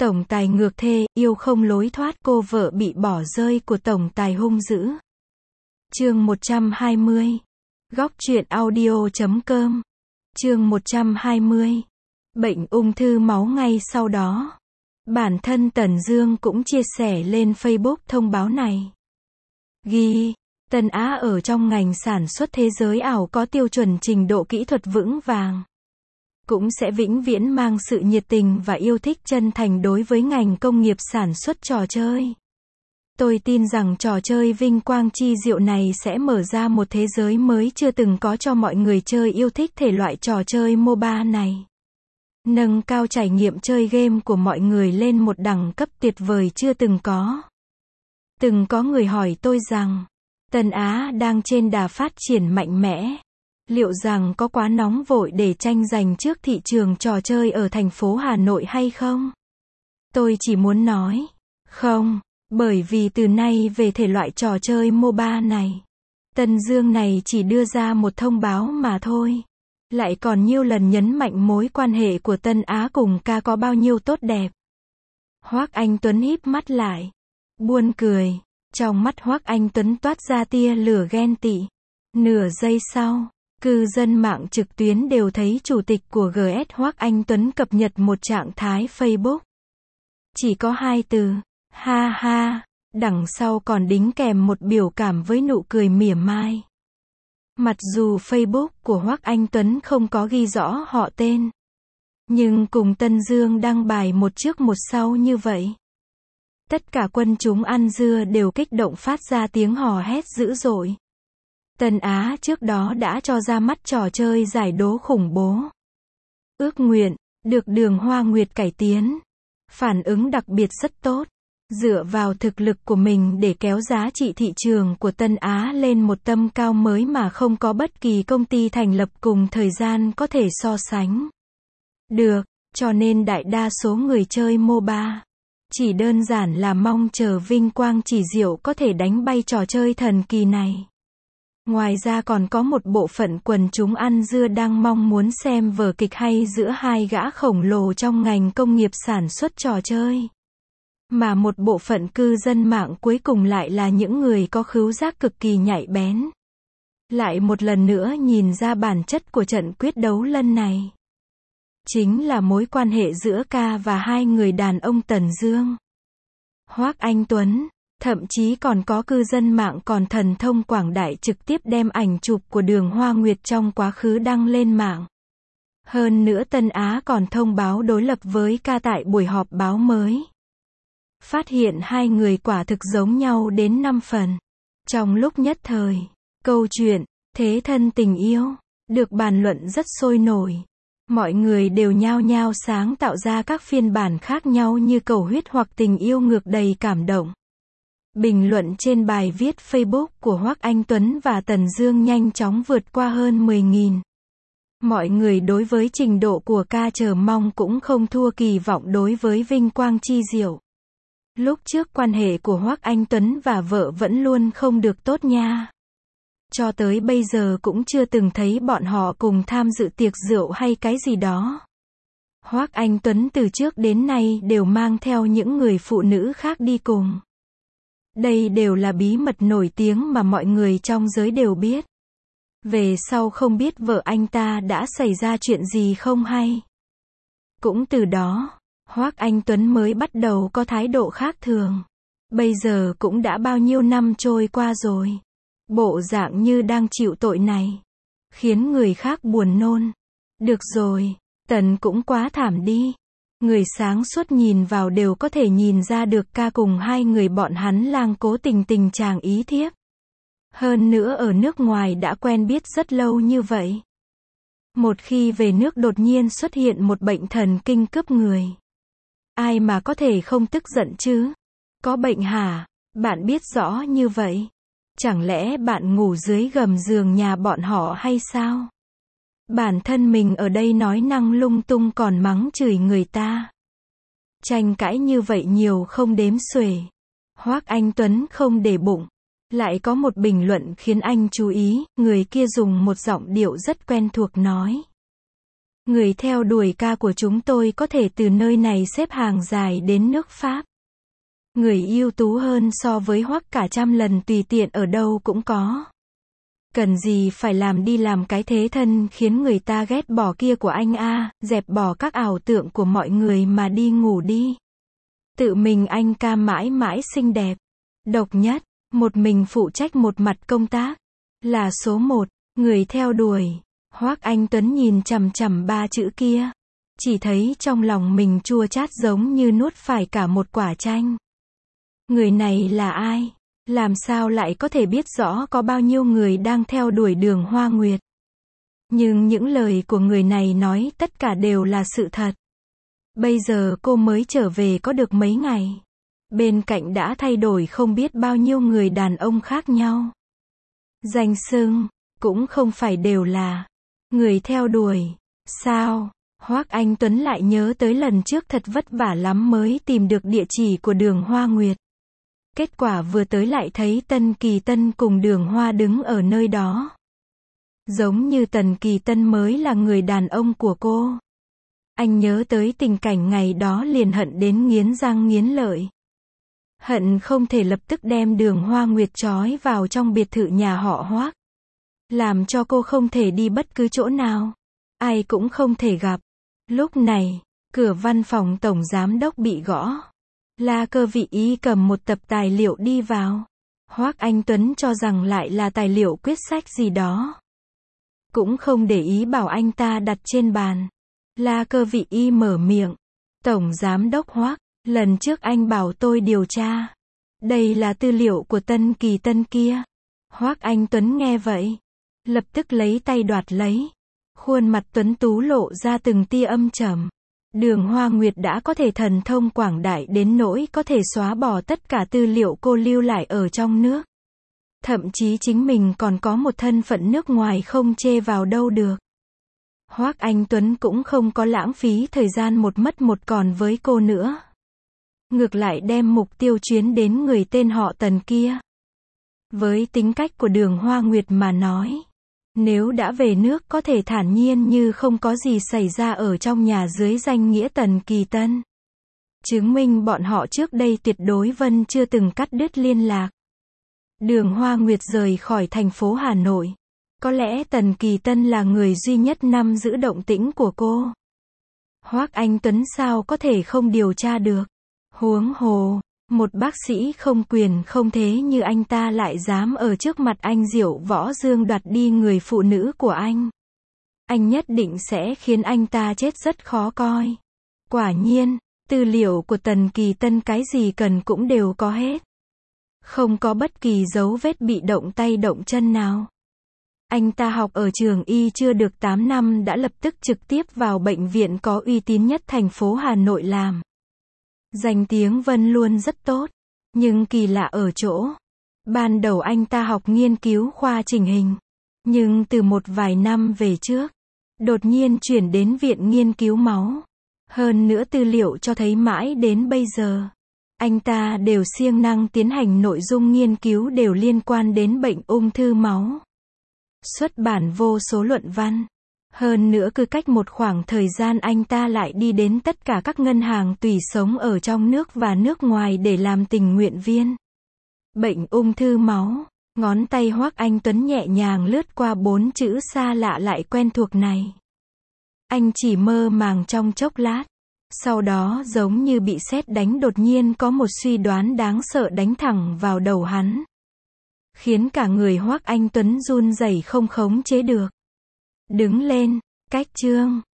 Tổng tài ngược thê, yêu không lối thoát, cô vợ bị bỏ rơi của tổng tài hung dữ. Chương 120. Góc truyện audio.com. Chương 120. Bệnh ung thư máu. Ngay sau đó, bản thân Tần Dương cũng chia sẻ lên Facebook thông báo này. Ghi, Tân Á ở trong ngành sản xuất thế giới ảo có tiêu chuẩn trình độ kỹ thuật vững vàng. Cũng sẽ vĩnh viễn mang sự nhiệt tình và yêu thích chân thành đối với ngành công nghiệp sản xuất trò chơi. Tôi tin rằng trò chơi vinh quang chi diệu này sẽ mở ra một thế giới mới chưa từng có cho mọi người chơi yêu thích thể loại trò chơi MOBA này. Nâng cao trải nghiệm chơi game của mọi người lên một đẳng cấp tuyệt vời chưa từng có. Từng có người hỏi tôi rằng, Tân Á đang trên đà phát triển mạnh mẽ. Liệu rằng có quá nóng vội để tranh giành trước thị trường trò chơi ở thành phố Hà Nội hay không? Tôi chỉ muốn nói, không, bởi vì từ nay về thể loại trò chơi MOBA này, Tần Dương này chỉ đưa ra một thông báo mà thôi. Lại còn nhiều lần nhấn mạnh mối quan hệ của Tân Á cùng ca có bao nhiêu tốt đẹp. Hoắc Anh Tuấn híp mắt lại, buồn cười, trong mắt Hoắc Anh Tuấn toát ra tia lửa ghen tị. Nửa giây sau, cư dân mạng trực tuyến đều thấy chủ tịch của GS Hoắc Anh Tuấn cập nhật một trạng thái Facebook. Chỉ có 2 từ, ha ha, đằng sau còn đính kèm một biểu cảm với nụ cười mỉa mai. Mặc dù Facebook của Hoắc Anh Tuấn không có ghi rõ họ tên, nhưng cùng Tần Dương đăng bài một trước một sau như vậy, tất cả quân chúng ăn dưa đều kích động phát ra tiếng hò hét dữ dội. Tân Á trước đó đã cho ra mắt trò chơi giải đố khủng bố Ước Nguyện, được Đường Hoa Nguyệt cải tiến. Phản ứng đặc biệt rất tốt. Dựa vào thực lực của mình để kéo giá trị thị trường của Tân Á lên một tầm cao mới mà không có bất kỳ công ty thành lập cùng thời gian có thể so sánh được, cho nên đại đa số người chơi MOBA chỉ đơn giản là mong chờ vinh quang chỉ diệu có thể đánh bay trò chơi thần kỳ này. Ngoài ra còn có một bộ phận quần chúng ăn dưa đang mong muốn xem vở kịch hay giữa hai gã khổng lồ trong ngành công nghiệp sản xuất trò chơi. Mà một bộ phận cư dân mạng cuối cùng lại là những người có khứu giác cực kỳ nhạy bén. Lại một lần nữa nhìn ra bản chất của trận quyết đấu lần này. Chính là mối quan hệ giữa ca và hai người đàn ông Tần Dương, Hoắc Anh Tuấn. Thậm chí còn có cư dân mạng còn thần thông quảng đại trực tiếp đem ảnh chụp của Đường Hoa Nguyệt trong quá khứ đăng lên mạng. Hơn nữa Tân Á còn thông báo đối lập với ca tại buổi họp báo mới. Phát hiện hai người quả thực giống nhau đến 5 phần. Trong lúc nhất thời, câu chuyện thế thân tình yêu được bàn luận rất sôi nổi. Mọi người đều nhao nhao sáng tạo ra các phiên bản khác nhau như cầu huyết hoặc tình yêu ngược đầy cảm động. Bình luận trên bài viết Facebook của Hoắc Anh Tuấn và Tần Dương nhanh chóng vượt qua hơn 10.000. Mọi người đối với trình độ của ca chờ mong cũng không thua kỳ vọng đối với vinh quang chi diệu. Lúc trước quan hệ của Hoắc Anh Tuấn và vợ vẫn luôn không được tốt nha. Cho tới bây giờ cũng chưa từng thấy bọn họ cùng tham dự tiệc rượu hay cái gì đó. Hoắc Anh Tuấn từ trước đến nay đều mang theo những người phụ nữ khác đi cùng. Đây đều là bí mật nổi tiếng mà mọi người trong giới đều biết. Về sau không biết vợ anh ta đã xảy ra chuyện gì không hay. Cũng từ đó, Hoắc Anh Tuấn mới bắt đầu có thái độ khác thường. Bây giờ cũng đã bao nhiêu năm trôi qua rồi. Bộ dạng như đang chịu tội này, khiến người khác buồn nôn. Được rồi, Tần cũng quá thảm đi. Người sáng suốt nhìn vào đều có thể nhìn ra được ca cùng hai người bọn hắn lang cố tình chàng ý thiếp. Hơn nữa ở nước ngoài đã quen biết rất lâu như vậy. Một khi về nước đột nhiên xuất hiện một bệnh thần kinh cướp người. Ai mà có thể không tức giận chứ? Có bệnh hả? Bạn biết rõ như vậy. Chẳng lẽ bạn ngủ dưới gầm giường nhà bọn họ hay sao? Bản thân mình ở đây nói năng lung tung còn mắng chửi người ta. Tranh cãi như vậy nhiều không đếm xuể. Hoắc Anh Tuấn không để bụng. Lại có một bình luận khiến anh chú ý, người kia dùng một giọng điệu rất quen thuộc nói. Người theo đuổi ca của chúng tôi có thể từ nơi này xếp hàng dài đến nước Pháp. Người ưu tú hơn so với Hoắc cả trăm lần tùy tiện ở đâu cũng có. Cần gì phải đi làm cái thế thân khiến người ta ghét bỏ kia của anh a, dẹp bỏ các ảo tưởng của mọi người mà đi ngủ đi. Tự mình anh ca mãi mãi xinh đẹp, độc nhất, một mình phụ trách một mặt công tác, là số một, người theo đuổi. Hoắc Anh Tuấn nhìn chằm chằm ba chữ kia, chỉ thấy trong lòng mình chua chát giống như nuốt phải cả một quả chanh. Người này là ai? Làm sao lại có thể biết rõ có bao nhiêu người đang theo đuổi Đường Hoa Nguyệt? Nhưng những lời của người này nói tất cả đều là sự thật. Bây giờ cô mới trở về có được mấy ngày. Bên cạnh đã thay đổi không biết bao nhiêu người đàn ông khác nhau. Danh xưng, cũng không phải đều là người theo đuổi. Sao? Hoắc Anh Tuấn lại nhớ tới lần trước thật vất vả lắm mới tìm được địa chỉ của Đường Hoa Nguyệt. Kết quả vừa tới lại thấy Tần Kỳ Tân cùng Đường Hoa đứng ở nơi đó. Giống như Tần Kỳ Tân mới là người đàn ông của cô. Anh nhớ tới tình cảnh ngày đó liền hận đến nghiến răng nghiến lợi. Hận không thể lập tức đem Đường Hoa Nguyệt trói vào trong biệt thự nhà họ Hoắc. Làm cho cô không thể đi bất cứ chỗ nào. Ai cũng không thể gặp. Lúc này, cửa văn phòng tổng giám đốc bị gõ. La Cơ Vị Ý cầm một tập tài liệu đi vào. Hoắc Anh Tuấn cho rằng lại là tài liệu quyết sách gì đó. Cũng không để ý bảo anh ta đặt trên bàn. La Cơ Vị Y mở miệng. Tổng giám đốc Hoắc, lần trước anh bảo tôi điều tra. Đây là tư liệu của Tần Kỳ Tân kia. Hoắc Anh Tuấn nghe vậy, lập tức lấy tay đoạt lấy. Khuôn mặt tuấn tú lộ ra từng tia âm trầm. Đường Hoa Nguyệt đã có thể thần thông quảng đại đến nỗi có thể xóa bỏ tất cả tư liệu cô lưu lại ở trong nước. Thậm chí chính mình còn có một thân phận nước ngoài không chê vào đâu được. Hoắc Anh Tuấn cũng không có lãng phí thời gian một mất một còn với cô nữa. Ngược lại đem mục tiêu chuyến đến người tên họ Tần kia. Với tính cách của Đường Hoa Nguyệt mà nói, nếu đã về nước có thể thản nhiên như không có gì xảy ra ở trong nhà dưới danh nghĩa Tần Kỳ Tân. Chứng minh bọn họ trước đây tuyệt đối chưa từng cắt đứt liên lạc. Đường Hoa Nguyệt rời khỏi thành phố Hà Nội. Có lẽ Tần Kỳ Tân là người duy nhất nắm giữ động tĩnh của cô. Hoắc Anh Tuấn sao có thể không điều tra được. Huống hồ, một bác sĩ không quyền không thế như anh ta lại dám ở trước mặt anh Diệu Võ Dương đoạt đi người phụ nữ của anh. Anh nhất định sẽ khiến anh ta chết rất khó coi. Quả nhiên, tư liệu của Tần Kỳ Tân cái gì cần cũng đều có hết. Không có bất kỳ dấu vết bị động tay động chân nào. Anh ta học ở trường y chưa được 8 năm đã lập tức trực tiếp vào bệnh viện có uy tín nhất thành phố Hà Nội làm. Danh tiếng luôn rất tốt. Nhưng kỳ lạ ở chỗ, ban đầu anh ta học nghiên cứu khoa chỉnh hình. Nhưng từ một vài năm về trước, đột nhiên chuyển đến viện nghiên cứu máu. Hơn nữa tư liệu cho thấy mãi đến bây giờ, anh ta đều siêng năng tiến hành nội dung nghiên cứu đều liên quan đến bệnh ung thư máu. Xuất bản vô số luận văn. Hơn nữa cứ cách một khoảng thời gian anh ta lại đi đến tất cả các ngân hàng tùy sống ở trong nước và nước ngoài để làm tình nguyện viên. Bệnh ung thư máu. Ngón tay Hoắc Anh Tuấn nhẹ nhàng lướt qua 4 chữ xa lạ lại quen thuộc này. Anh chỉ mơ màng trong chốc lát. Sau đó giống như bị sét đánh đột nhiên có một suy đoán đáng sợ đánh thẳng vào đầu hắn. Khiến cả người Hoắc Anh Tuấn run rẩy không khống chế được. Đứng lên, cách chương.